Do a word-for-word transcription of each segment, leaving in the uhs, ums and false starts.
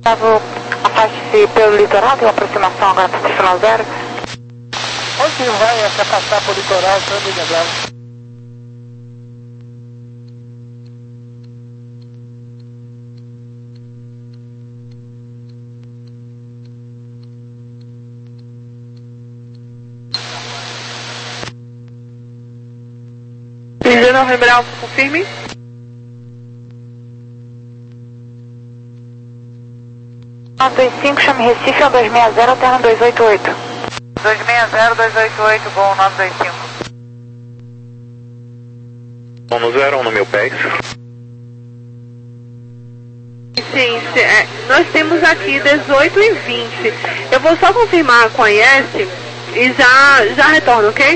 Afaste-se pelo litoral, tem uma aproximação agora para o final zero. Onde vai se afastar pelo litoral, senhor Miguel Bravo? dezenove Bravo, confirme. nove dois cinco, chame Recife, dois seis zero, alterna dois oito oito. dois seis zero, dois oito oito, bom, nove dois cinco. um no zero, um no mil pés. Sim, sim é, nós temos aqui dezoito e vinte. Eu vou só confirmar com a I S e já, já retorno, ok?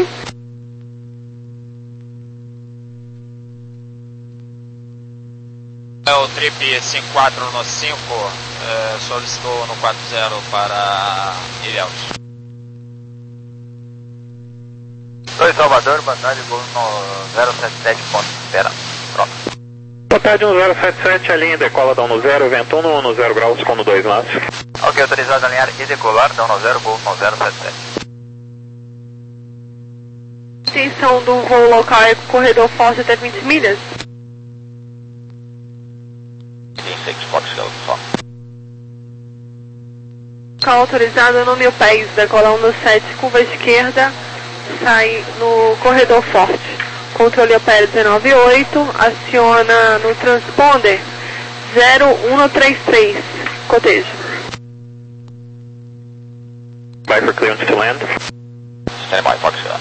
É o trip cinco quatro no cinco, é, solicitou no quatro zero para Ilhéus. dois Salvador, boa tarde, gol no zero sete sete, ponto, espera, troca. Boa tarde, um zero sete sete, a linha decola, dá um no zero, vento um no zero graus, com no dois laços. Ok, autorizado a alinhar e decolar, dá um no zero, gol no zero sete sete. Extensão do voo local é corredor forte até vinte milhas. Local autorizado no mil pés, decolar um no sete, curva esquerda, sai no corredor forte. Controle opera dezenove oito, aciona no transponder zero um três três, cotejo. Bye for clearance to land. Stand by, Foxtrot.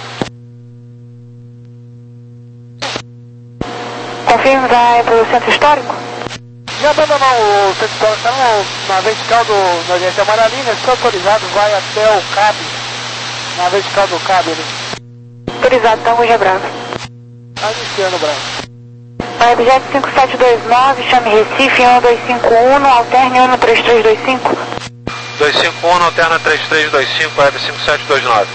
Confirme, vai para o centro histórico? Já abandonou o centro histórico, está na vertical do Nordeste Amarelinha, está autorizado, vai até o cabo, na vertical do cabo ali. Autorizado, tá, Ruja Bravo. Está iniciando, Bravo. Vai objeto cinco sete dois nove, chame Recife, um dois cinco um, alterne um três três dois cinco. dois cinco um, alterna três três dois cinco, web cinco sete dois nove.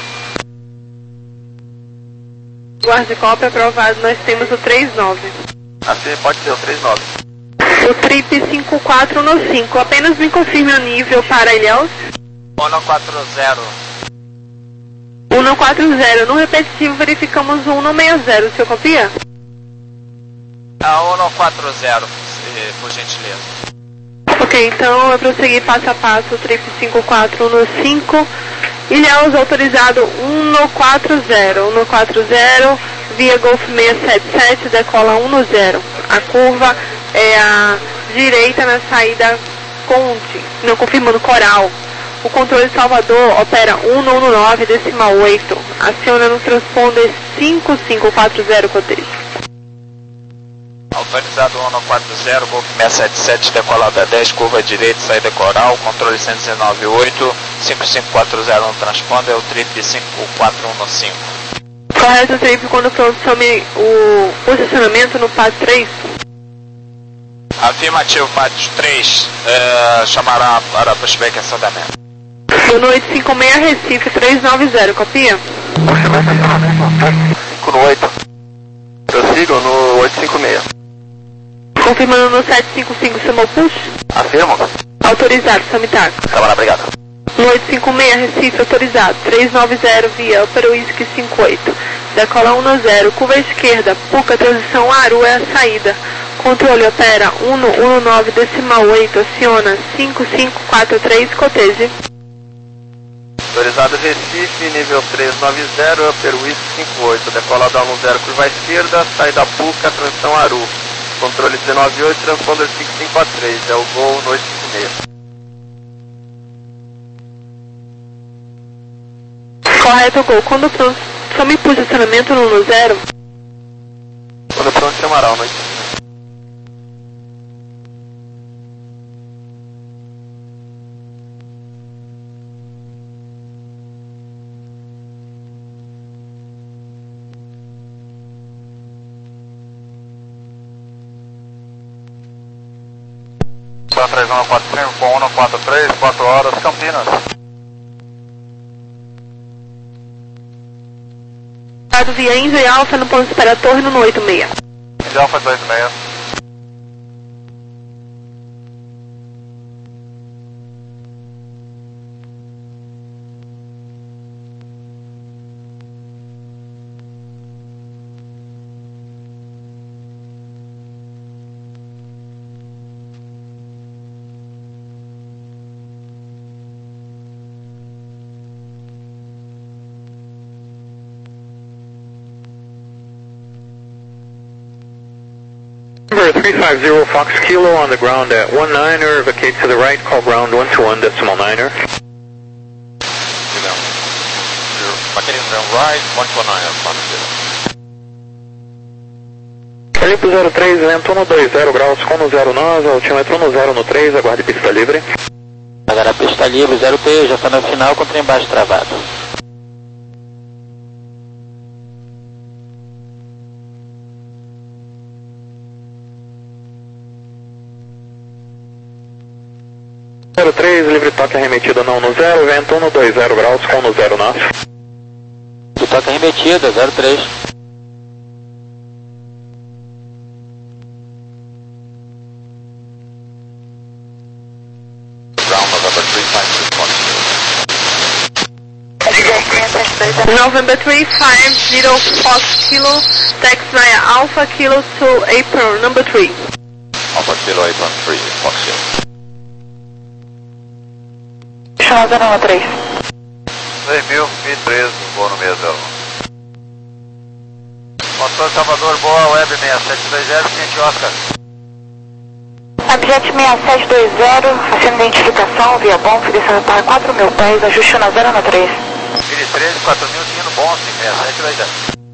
Guarde cópia aprovado, nós temos o três nove. Assim pode ser o três nove. O trip cinco quatro no cinco, apenas me confirme o nível para Ilhéus. um no quatro zero. um no quatro zero, no repetitivo verificamos o um no seis zero, seu copia? Ah, um no quatro zero, se, por gentileza. Ok, então eu prossegui passo a passo, trip cinco quatro no cinco, Ilhéus autorizado um no quatro zero, um no quatro zero, via Golf seis sete sete, decola um no zero. A curva é a direita na saída Conte, não confirmando Coral. O controle de Salvador opera um no nove, decimal oito, aciona no transponder cinco cinco quatro zero, cotejo. Autorizado um no quatro zero, Golf seis sete sete, decolada dez, curva direita, saída Coral, controle cento e dezenove oito, cinco cinco quatro zero no transponder, o trip cinco quatro um no cinco. Correto, trip, quando pronto, some o posicionamento no P A D três. Afirmativo, P A D três, é, chamará para pushback e assentamento. Boa noite, cinco seis Recife, três nove zero, copia? cinco no oito. Prossigam no oito cinco seis. Confirmando no sete cinco cinco, chamou push? Afirmo. Autorizado, Samitaco. Trabalhar, obrigado. No oito cinco seis, Recife, autorizado, três nove zero, via Opera Whisky cinco oito. Decola um no zero, curva esquerda, Puca, transição Aru é a saída. Controle opera um no um nove, decimal oito, aciona cinco cinco quatro três, coteje. Autorizado Recife, nível três nove zero, Opera Whisky cinco oito. Decola da um no zero, curva esquerda, saída Puca, transição Aru. Controle dezenove oito, transponder cinco cinco quatro três, é o gol no oito cinco seis. Correto, gol. Quando pronto, some posicionamento no um no zero. Quando pronto, chamará o noite. três um quatro cinco, com um quatro três, quatro horas, Campinas. Via Índia Alfa no ponto de espera torre no oito seis. Índia Alfa dois seis. Number three five zero Fox Kilo on the ground at one niner, vacate to the right, call ground one two one decimal niner. Vacating to the right, one two one niner, Fox Kilo. Limpo zero três, vento um dois zero graus, com no zero nove, altímetro um zero no três, aguarde pista livre. Agora pista livre, zero três, já está no final com o trem baixo travado. zero três, livre toque arremetido não no zero, vento um dois zero graus, com no zero nove. Livre toque arremetida, zero três. November three five zero Fox Kilo, taxi via Alpha Kilo to April, number three. Alpha Kilo eight one three, Fox Kilo. Chama zero um três. dois mil e treze, boa no meio dela. Motor Salvador, boa, web seis sete dois zero, cliente Oscar. Abjet seis sete dois zero, assina identificação, via bom, descendo para quatro mil pés, ajuste na zero um três. Mili treze, quatro mil, seguindo bom, seis sete dois zero.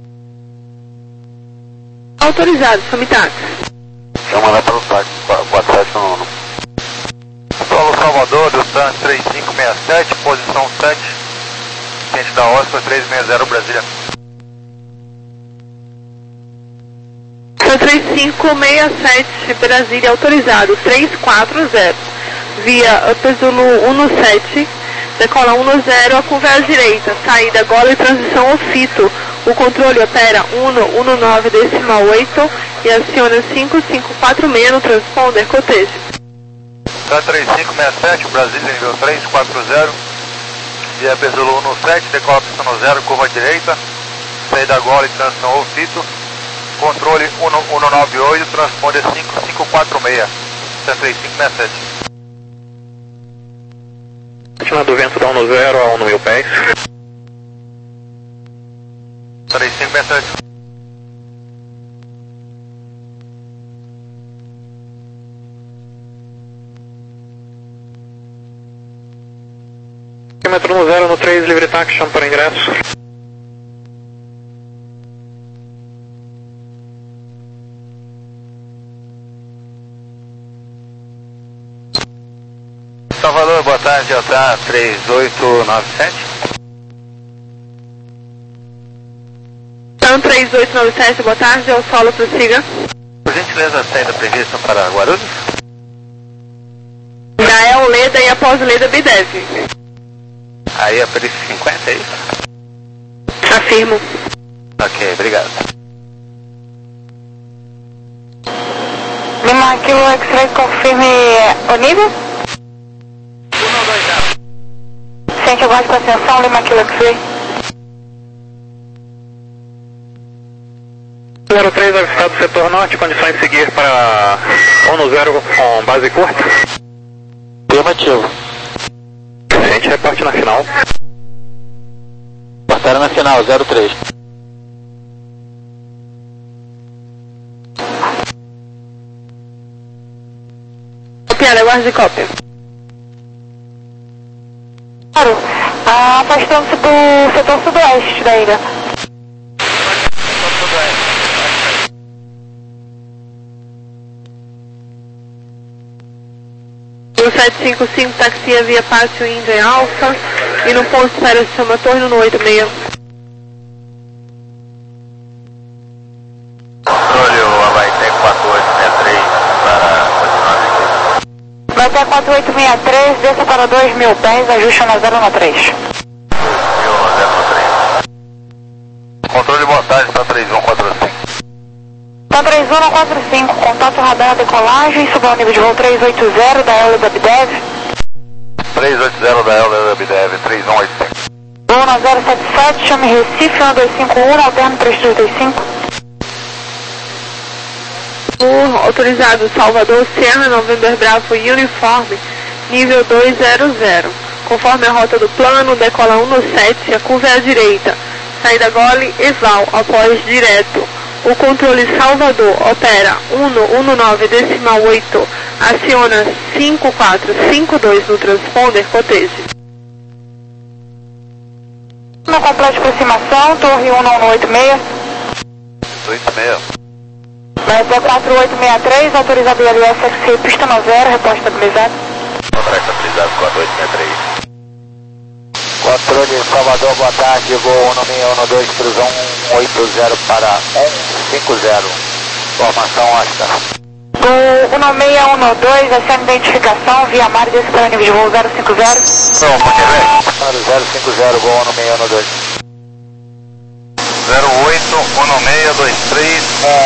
Autorizado, Somitax. Vou mandar para o táxi, quatro sete um um. Solo Salvador, distância três cinco seis sete, posição sete. Cliente da Oscar, três seis zero, Brasília. três cinco seis sete, Brasília, autorizado, três quatro zero. Via Upper Zulu um sete, decola um zero, a curva à direita, saída Golo e transição ao fito. O controle opera um um nove decimal oito e aciona cinco cinco quatro seis no transponder, cotejo. três cinco seis sete, Brasília, nível três quatro zero. Via Upper Zulu um sete, decola pista no zero, curva à direita, saída Golo e transição ao fito. Controle um um nove oito, transponder cinco cinco quatro seis, três cinco seis sete. Última do vento dá um no zero a um mil pés. três cinco seis sete. Quilômetro no zero no três, livre táxi, chama para ingresso. Salvador, boa tarde, J A três oito nove sete. Então, três oito nove sete, boa tarde, é o solo, prossiga. Por gentileza, a saída prevista para Guarulhos? Da El Leda e após Leda Bidev. Aí a perícia cinquenta, é isso? Afirmo. Ok, obrigado. Lima Kilo X-Ray, confirme o nível? Sente aguarde com atenção, Lima Kilo X-Ray. zero três, avistado setor norte, condições de seguir para um zero com base curta. Afirmativo. Gente, reporte na final. Portaram na final, zero três. Copiada, aguarde cópia. Claro, afastando-se do setor sudoeste da ilha. No sete cinco cinco, taxia via Pátio Índia Alfa e no ponto de espera de Somatorno no oito seis. Controle, o Havaí quatro oito seis três para continuar aqui. Vai até quatro oito seis três, desça para dois mil pés, ajuste na zero um três. Controle, boa tarde, está três um quatro cinco. Tá três um quatro cinco, contato radar decolagem, suba ao nível de voo três oito zero da L da Bidev. três oito zero da L da Bidev, três um oito cinco. Voo na zero sete sete, chame Recife, um dois cinco um, alterno três três dois cinco. O autorizado Salvador Sierra November Bravo Uniforme, nível dois zero zero. Conforme a rota do plano, decola um no sete, a curva é à direita. Saída Gole, Eval, após direto. O controle Salvador opera um um nove decimal oito, aciona cinco quatro cinco dois no transponder, coteje. No complexo de aproximação, torre um um oito seis. oito seis. Vai até quatro oito seis três, autorizado I L S X C, pista no zero, reposta estabilizado. Contrato estabilizado quatro oito seis três. Controle Salvador, boa tarde, voo um seis um dois, cruzão um oito zero para um cinco zero. Formação Oscar. Voo um seis um dois, acende identificação, via mar e desce para nível de voo zero cinco zero. Não, pode ver. zero cinco zero, voo um seis um dois. zero oito um seis dois três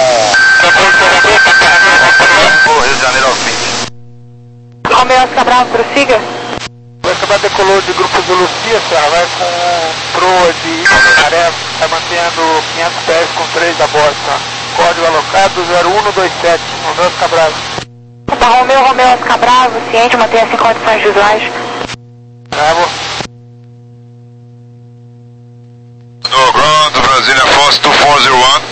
com Rio de Janeiro ao fim. Romeu Oscar Bravo, prossiga. Vai acabar decolou de grupo de Lucia, senhora, vai com proa de tarefa, vai mantendo quinhentos pés com três da bosta. Código alocado zero um dois sete, Romeu Oscar Bravo. Opa, Romeu, Romeu Oscar Bravo, ciente, mantenha-se em condições visuais. Bravo. No ground, Brasília Fox dois quatro zero um.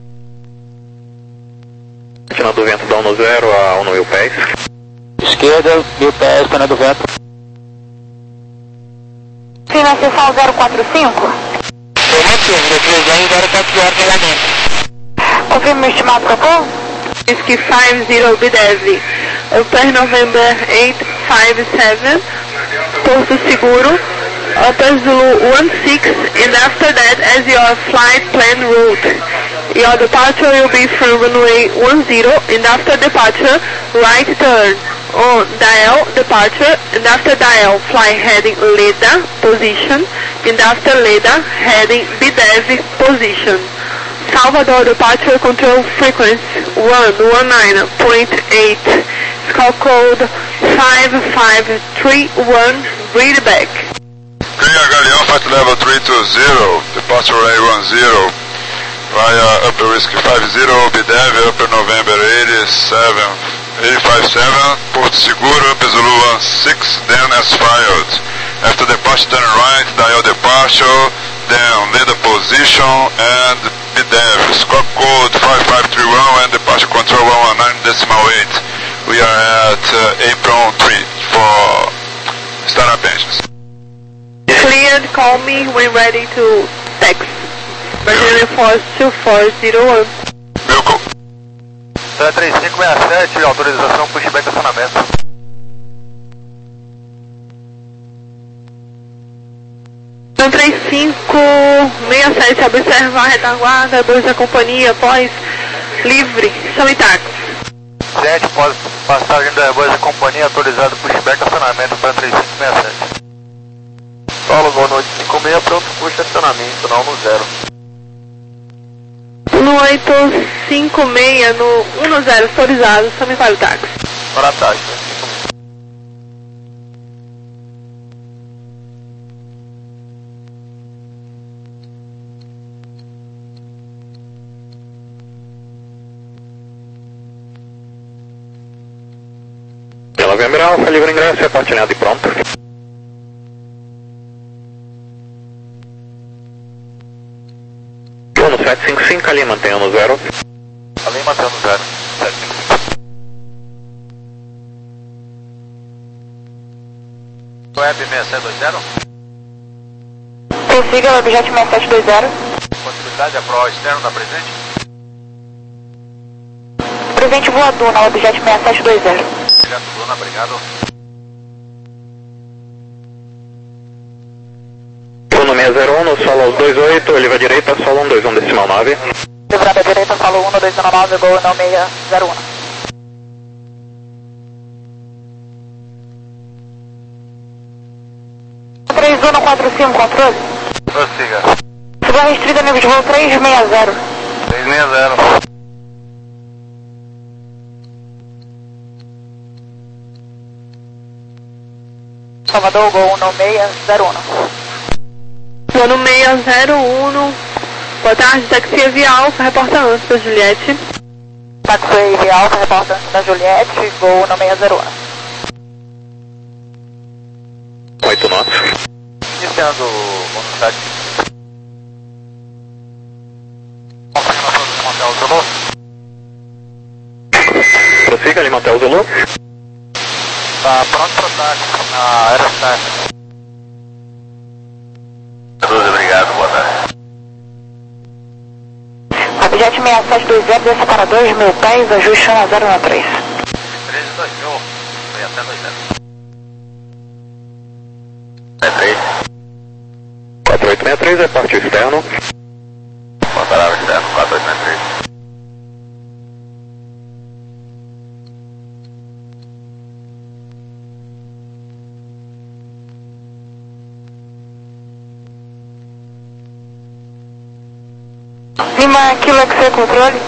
Sinal do vento dá no zero a um mil pés. Esquerda, mil pés, panela do vento. Sim, na seção zero quatro cinco. Confirma o estimado propor? Whisky cinquenta B dez, Upper November oito cinco sete, Porto Seguro, Upper Zulu one six, and after that as your flight plan route. Your departure will be from runway one zero, and after departure, right turn. On dial, departure, and after dial, fly heading Leda, position, and after Leda, heading B ten, position. Salvador departure control frequency one one nine point eight, scope code five five three one, read back. Clear Galeão, flight level three two zero, departure runway one zero, via Upper Whiskey five zero, B D V, Upper November eighty-seven, eight five seven, Porto Seguro, Upper Zulu one six, then as filed. After departure, turn right, dial departure, then leader position, and B D V, scope code five five three one, and departure control one one nine decimal eight. We are at uh, apron three for startup engines. Cleared, call me when ready to text. Brasília Force two four zero one. Vehicle. três cinco seis sete, autorização pushback acionamento. três cinco seis sete, observar a retaguarda, dois da companhia, pós, livre, são intactos. sete, pós passagem da Airbus da companhia, autorizado pushback acionamento para três cinco seis sete. Paulo, boa noite, cinco seis, pronto, puxa acionamento, não no zero. No oito cinco seis, no um no zero, autorizado, são para o táxi. Para a taxa. Novembro Alfa, livre ingresso, é partilhado e pronto. um sete cinco cinco, ali mantenha no zero. Ali mantenha no zero. sete cinco cinco. Web seis sete dois zero. Prossiga, objeto seis sete dois zero. Possibilidade é pro externo da presente? Presente voador na objeto seis sete dois zero. Obrigado, Bruna, obrigado. Bruno seis zero um, no solo aos dois oito, eleva à direita, solo um dois um decimal nove. Livrada à direita, solo um dois nove, gol não seis zero um. três um quatro cinco, controle. Prossiga. Segura restrita, nível de voo três seis zero. três seis zero. Salvador, gol um seis zero um. Ano seis zero um, boa tarde, taxi Via Alfa, reporta antes da Juliette. Taxi Via Alfa, reporta antes da Juliette, gol um seis zero um. oito nove. Iniciando o contato. Confirmação do Hotel Zulu. Prossiga, Lima Hotel Zulu. Tá pronto para o táxi na Aerostar. Obrigado, boa tarde. Abjet seis sete dois zero, desça para dois mil pés, ajuste um zero um três. treze dois mil, seis sete dois zero. É três. quatro oito seis três é parte externo. Palavra externo, quatro oito seis três. Lima, Kilo X-Ray Controle.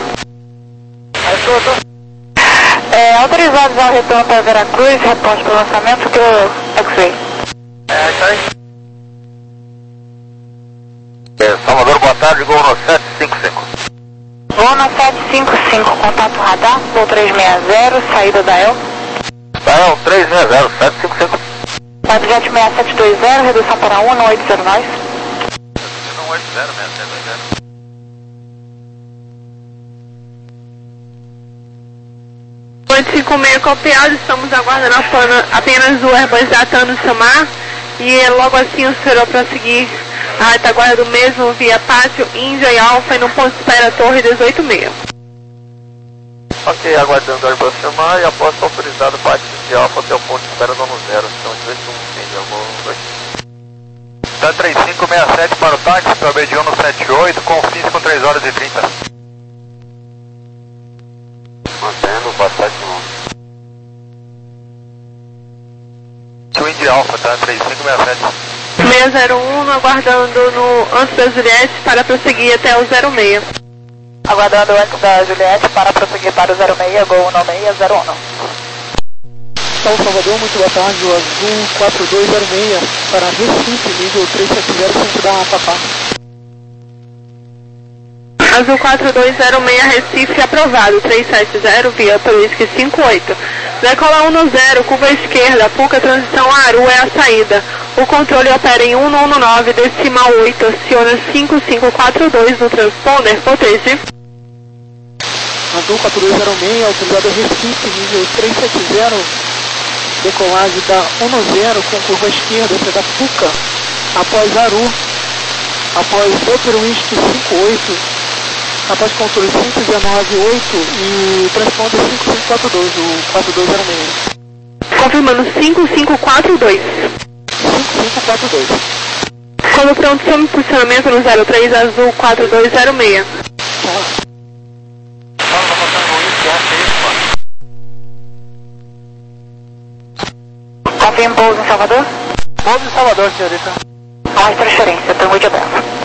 É, autorizados ao retorno para Veracruz, reporte para o lançamento do X-Ray. É, isso aí. É, Salvador, boa tarde, gol no sete cinco cinco. Gol no sete cinco cinco, contato radar, gol trezentos e sessenta, saída da El. Da El trezentos e sessenta, sete cinco cinco. Abjet seis sete dois zero, redução para um no oito zero nove. um oito zero, seis sete dois zero. oito cinco seis copiado, estamos aguardando apenas o Airbus da Tano chamar e logo assim o senhor para seguir a retaguarda do mesmo via Pátio, Índia e Alfa e no ponto de espera Torre dezoito seis. Ok, aguardando o Airbus chamar e após autorizado Pátio de Alfa até o ponto de espera dono zero. Então, de vez em um, sim, vou dois. Tá três cinco seis sete para o táxi, para o B D um no sete oito, com fins com três horas e trinta. Mantendo o passagem no Twin de Alpha, tá? três cinco seis sete. seis zero um, aguardando no antes da Juliette para prosseguir até o zero seis. Aguardando antes da Juliette para prosseguir para o zero seis, gol um seis zero um. São Salvador, muito boa tarde, o Azul quatro dois zero seis para Recife, nível três sete zero, centro da Papá. Azul quatro dois zero seis, Recife, aprovado, três sete zero, via Turisque cinco oito. Decola um no zero, curva esquerda, Puca, transição Aru é a saída. O controle opera em um um nove, decimal oito, aciona cinco cinco quatro dois no transponder, protege. Azul quatro dois zero seis, autorizado Recife, nível três sete zero, decolagem da um no zero com curva esquerda, essa é da Puca, após Aru, após Super Whisky cinco oito, após controle cinco um nove oito e transponder cinco cinco quatro dois, o quatro dois zero seis. Confirmando cinco cinco quatro dois. cinco cinco quatro dois. Quando pronto, some posicionamento no zero três, Azul quatro dois zero seis. Confirma pouso em Salvador? Pouso em Salvador, senhorita. Mais transferência, turma de abraço.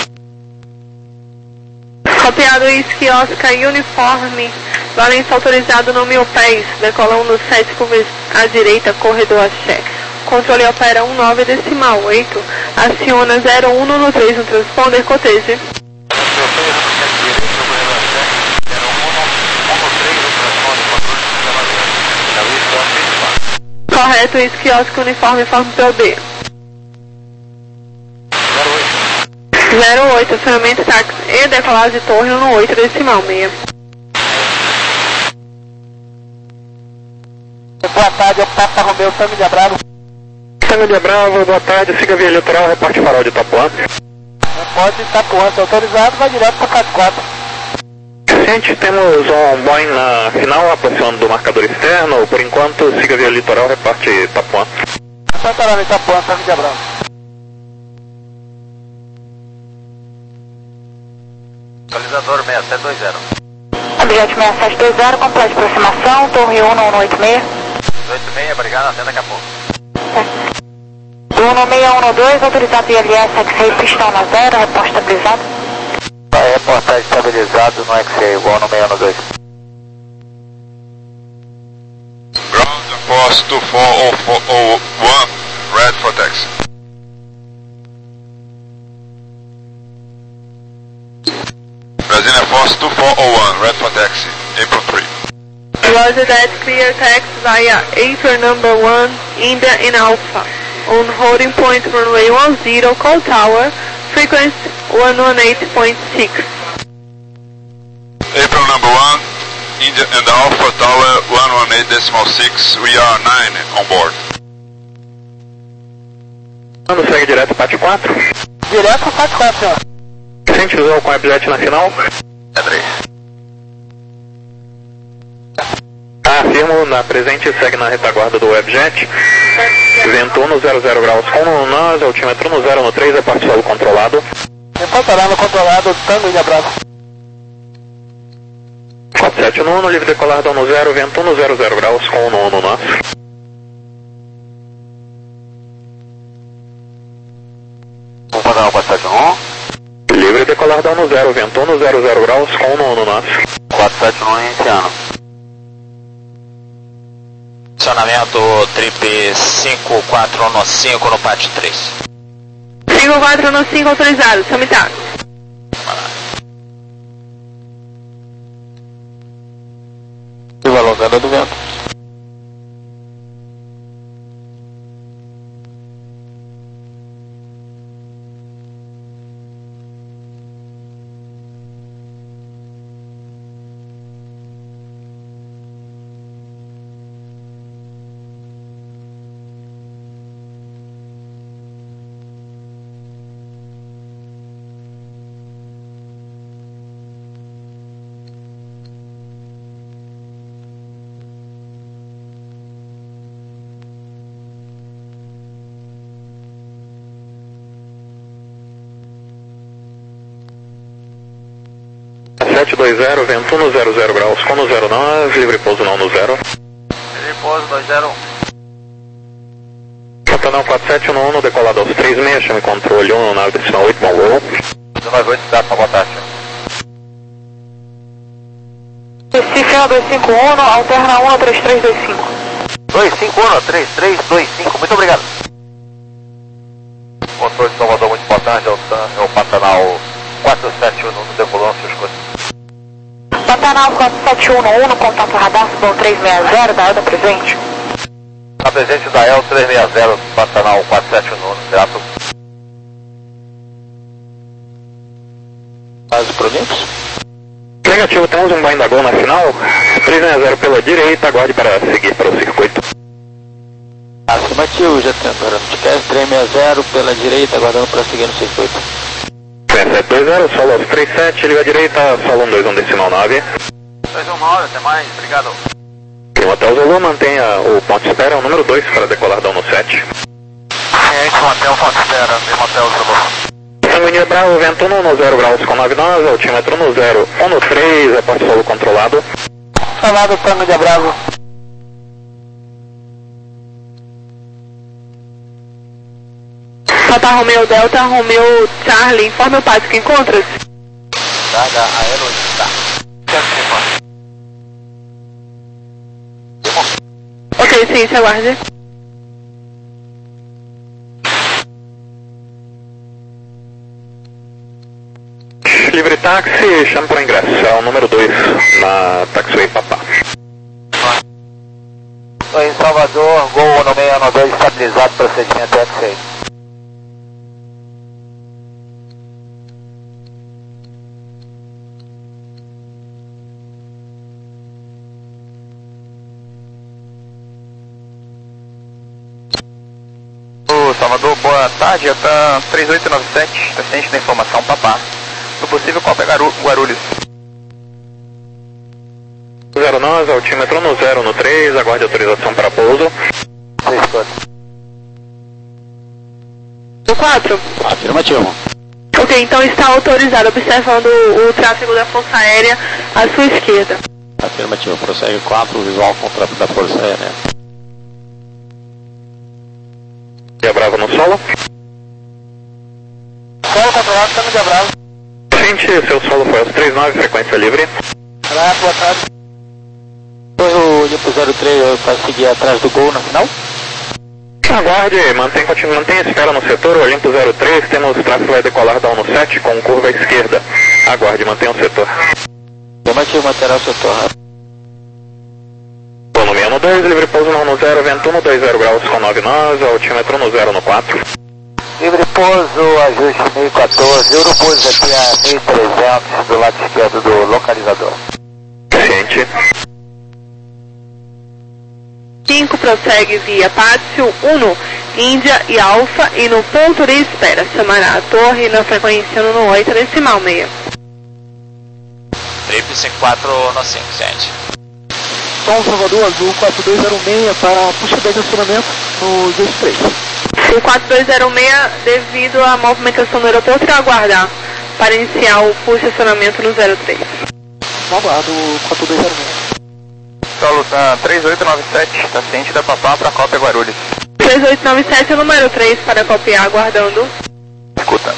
Copiado Whisky Oscar Uniforme, Valência autorizado no mil pés, decola um no sete, curva à direita, corredor Axé. Controle opera um nove, decimal oito, aciona zero um no três no transponder, coteje. Correto, Whisky Oscar Uniforme, forma P O B. zero oito, acionamento táxi e decolagem de torre no oito, decimal seis. Boa tarde, é o Papa Romeu, Tango de Bravo. Tango de Bravo, boa tarde, siga via litoral, reparte farol de Itapuã. Pode Itapuã, se autorizado, vai direto para quatro quatro. Gente, temos um Boeing na final, aproximando do marcador externo, por enquanto, siga via litoral, reparte Itapuã. Santa Laura, Itapuã, Tango de Bravo. Localizador seis sete dois zero. Abjet seis sete dois zero, complete aproximação, torre um um oito seis. oito seis, obrigado, até daqui a pouco. um seis um dois, autorizado I L S, X-Ray, pistão na zero, reporte estabilizado. Vai reportar estabilizado no X-Ray, igual no seis um dois. Ground Force two four zero one, red for taxi. Brasília Force two four zero one, red for taxi, April three. Roger that, clear taxi via April number one, India in Alpha. On holding point runway one zero, call tower, frequency one one eight point six. number one, India and Alpha Tower one one eight decimal six, we are nine on board. Mano, segue direto para Pat quatro. Direto para Pat quatro, senhor. Vicente Visual com a bilhete na final. André. Afirmo, na presente segue na retaguarda do Webjet. Vento no zero zero graus com nós, altímetro no zero no três, é parte solo controlado. Reportará no controlado, Tango de abraço. quatro sete no um, livre decolar no zero, vento no zero zero graus com no no nós. Vamos mandar o quatro sete um. Livre decolar no zero, vento no zero zero graus com no no nós. quatro sete um iniciando. Acionamento trip cinco quatro no cinco no Pat três. cinco quatro no cinco autorizado, Samitar. Curva alongada do vento. sete dois zero, vento no zero zero graus com no zero nove, livre pouso não no zero. Livre pouso dois zero um. Pantanal quatro sete um no decolado aos três seis, chame controle um, nave decimal oito, bom voo. nove oito, dá para botar, senhor. Recife um dois cinco um, alterna um três três dois cinco. dois cinco um, três três dois cinco, muito obrigado. Controle de Salvador muito importante, é o, é o Pantanal quatro sete um no decolão, se escuta. Pantanal quatro sete um no contato radar, Subom três seis zero, da Elda presente. Na presente da E L três seis zero, Pantanal quatro sete um, grato. Base pro Linux. Negativo, temos um bind gol na final. três seis zero pela direita, aguarde para seguir para o circuito. Afirmativo, já tem agora. três seis zero pela direita, aguardando para seguir no circuito. três sete dois zero, solo aos três sete, liga à direita, solo um dois um decimal nove. dois um nove, até mais, obrigado. E o Hotel Zulu mantenha o ponto de espera, o número dois para decolar da um no sete. Ciente, manter o ponto de espera, mesmo Hotel Zulu. Sanguíneo Bravo, vento no zero graus com nove nove, altímetro no zero, um no três, é porte solo controlado. Falado, Tango de Bravo. Papa Romeo Delta, Romeo Charlie, informe o passo que encontra-se. Carga aerodinâmica. Ok, sim, se aguarde. Livre táxi, chame para o ingresso, é o número dois na Taxiway Papá. Estou em Salvador, Gol no seis um dois, estabilizado, procedimento F seis. Salvador, boa tarde, está três oito nove sete, assistente da informação Papá. Se possível, qual é Guarulhos? zero nove, altímetro no zero no três, aguarde autorização para pouso. seis quatro. Do quatro? Afirmativo. Ok, então está autorizado, observando o, o tráfego da Força Aérea à sua esquerda. Afirmativo, prossegue quatro, visual com o tráfego da Força Aérea. Dia Bravo no solo. Solo controlado, Tango de Bravo. Gente, seu solo foi aos três nove, frequência livre. Olá, boa tarde. O Limpo zero três para seguir atrás do Gol na final? Aguarde, mantém, continue, mantém a espera no setor, Olimpo zero três, temos tráfego vai decolar da um no sete com curva à esquerda. Aguarde, mantenha o setor. Afirmativo, manterá o setor. No seis um dois, livre pouso no um no zero, vento no dois zero graus com nove nove, altímetro no zero no quatro. Livre pouso, ajuste mil e quatorze, Europouso aqui a mil e trezentos do lado esquerdo do localizador. cinco prossegue via Pátio um, Índia e Alfa, e no ponto de espera chamará a torre na frequência no oito decimal meia. Trip cinco quatro no cinco, gente. Tom Salvador Azul quatro dois zero seis para puxa de acionamento no dois três. O quatro dois zero seis, devido à movimentação do aeroporto, irá aguardar para iniciar o puxa acionamento no zero três. Aguardo quatro dois zero seis. Solo tá três oito nove sete, está ciente da Papá para cópia Guarulhos. três oito nove sete, número três para copiar, aguardando. Escuta.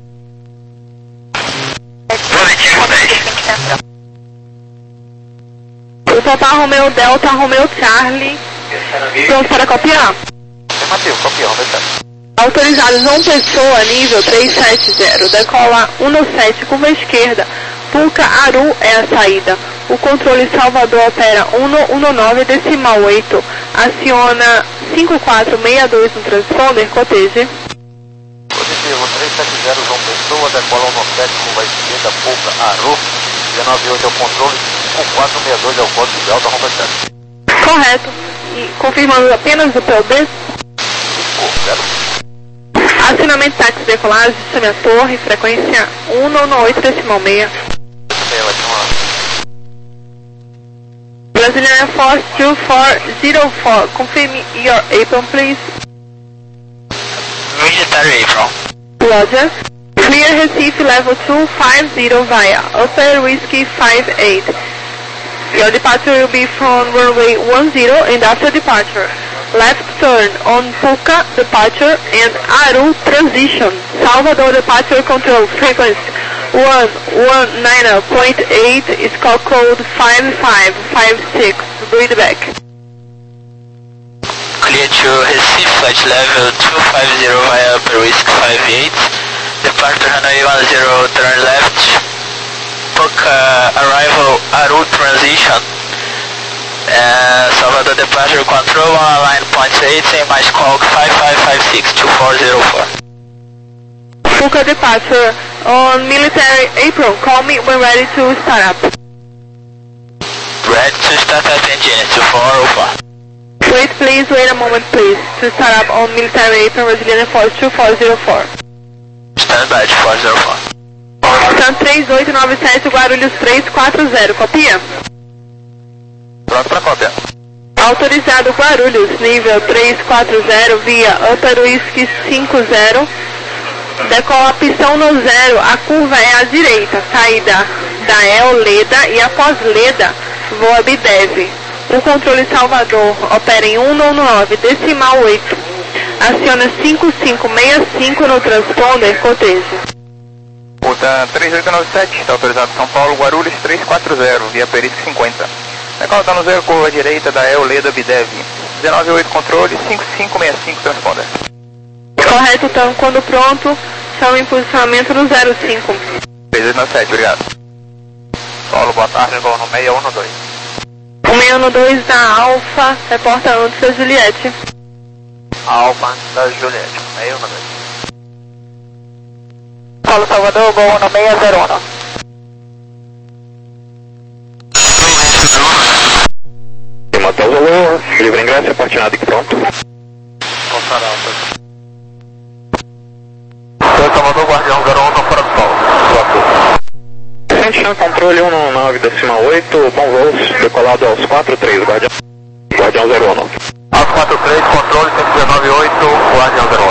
O Papá Romeo Delta, Romeo Charlie, pronto para copiar. Afirmativo, copião, vai ser. Autorizados João Pessoa, nível três sete zero, decola um sete, curva esquerda, Puca Aru é a saída. O controle Salvador opera um um nove decimal oito, aciona cinco quatro seis dois no transponder, coteje. Positivo, três sete zero João Pessoa, decola um sete, curva esquerda, Puca Aru, dezenove oito é o controle, cinco quatro seis dois é o código de alta, Romba sete. Correto. E confirmando apenas o P O B. Acionamento táxi de decolagem, chame a torre, frequência um um oito decimal meia. Brazilian Air Force two four zero four, confirm your apron please. Military apron. Roger. Clear Recife level two five zero via Upper Whiskey five eight. Your departure will be from runway one zero and after departure, left turn on Puca departure and Aru transition. Salvador departure control frequency one one nine point eight, score code five five five six, breathe back. Clear to Recife flight level two five zero via Upper Whiskey five eight. Departure runway one zero, turn left. Puca arrival Aru transition. Uh, Salvador departure control on line point eight and my squawk five five five six two four zero four. Puca departure on military apron, call me when ready to start up. Ready to start up engine two four zero four. Wait please, wait a moment please, to start up on military apron Brazilian Air Force two four zero four. Stand by two four zero four. São três oito nove sete, Guarulhos três quatro zero, copia? Pronto para cópia. Autorizado Guarulhos, nível três quatro zero, via Upper Whiskey cinco zero. Decola a pistão no zero, a curva é à direita, saída da E L Leda e após Leda, voa Bidev. O controle Salvador opera em um um nove decimal oito. Aciona cinco cinco seis cinco no transponder, cotejo. Puta três oito nove sete, está autorizado São Paulo, Guarulhos três quatro zero, via Perisco cinquenta. Decola tá no zero, curva direita da E L Leda Bidev. dezenove oito controle, cinco cinco seis cinco transponder. Correto, então, quando pronto, chama em posicionamento no zero cinco. três oito nove sete, obrigado. Solo, boa tarde, gol no seis um dois. O seis um dois da Alfa, reporta antes da Juliette. Alfa antes da Juliette, seis um dois. Paulo Salvador, gol no seis zero um. Motel Zulu, livre ingresso, aportinado aqui pronto. Alfa Alfa. Salvador, Guardião zero um, não fora do solo. Sentinel controle um um nove decimal oito, bom voos, decolado aos quatro três, Guardião, Guardião zero um. Aos quatro três, controle cento e dezenove oito, Guardião zero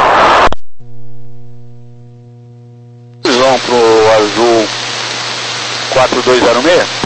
um. Vão pro azul quatro dois zero seis.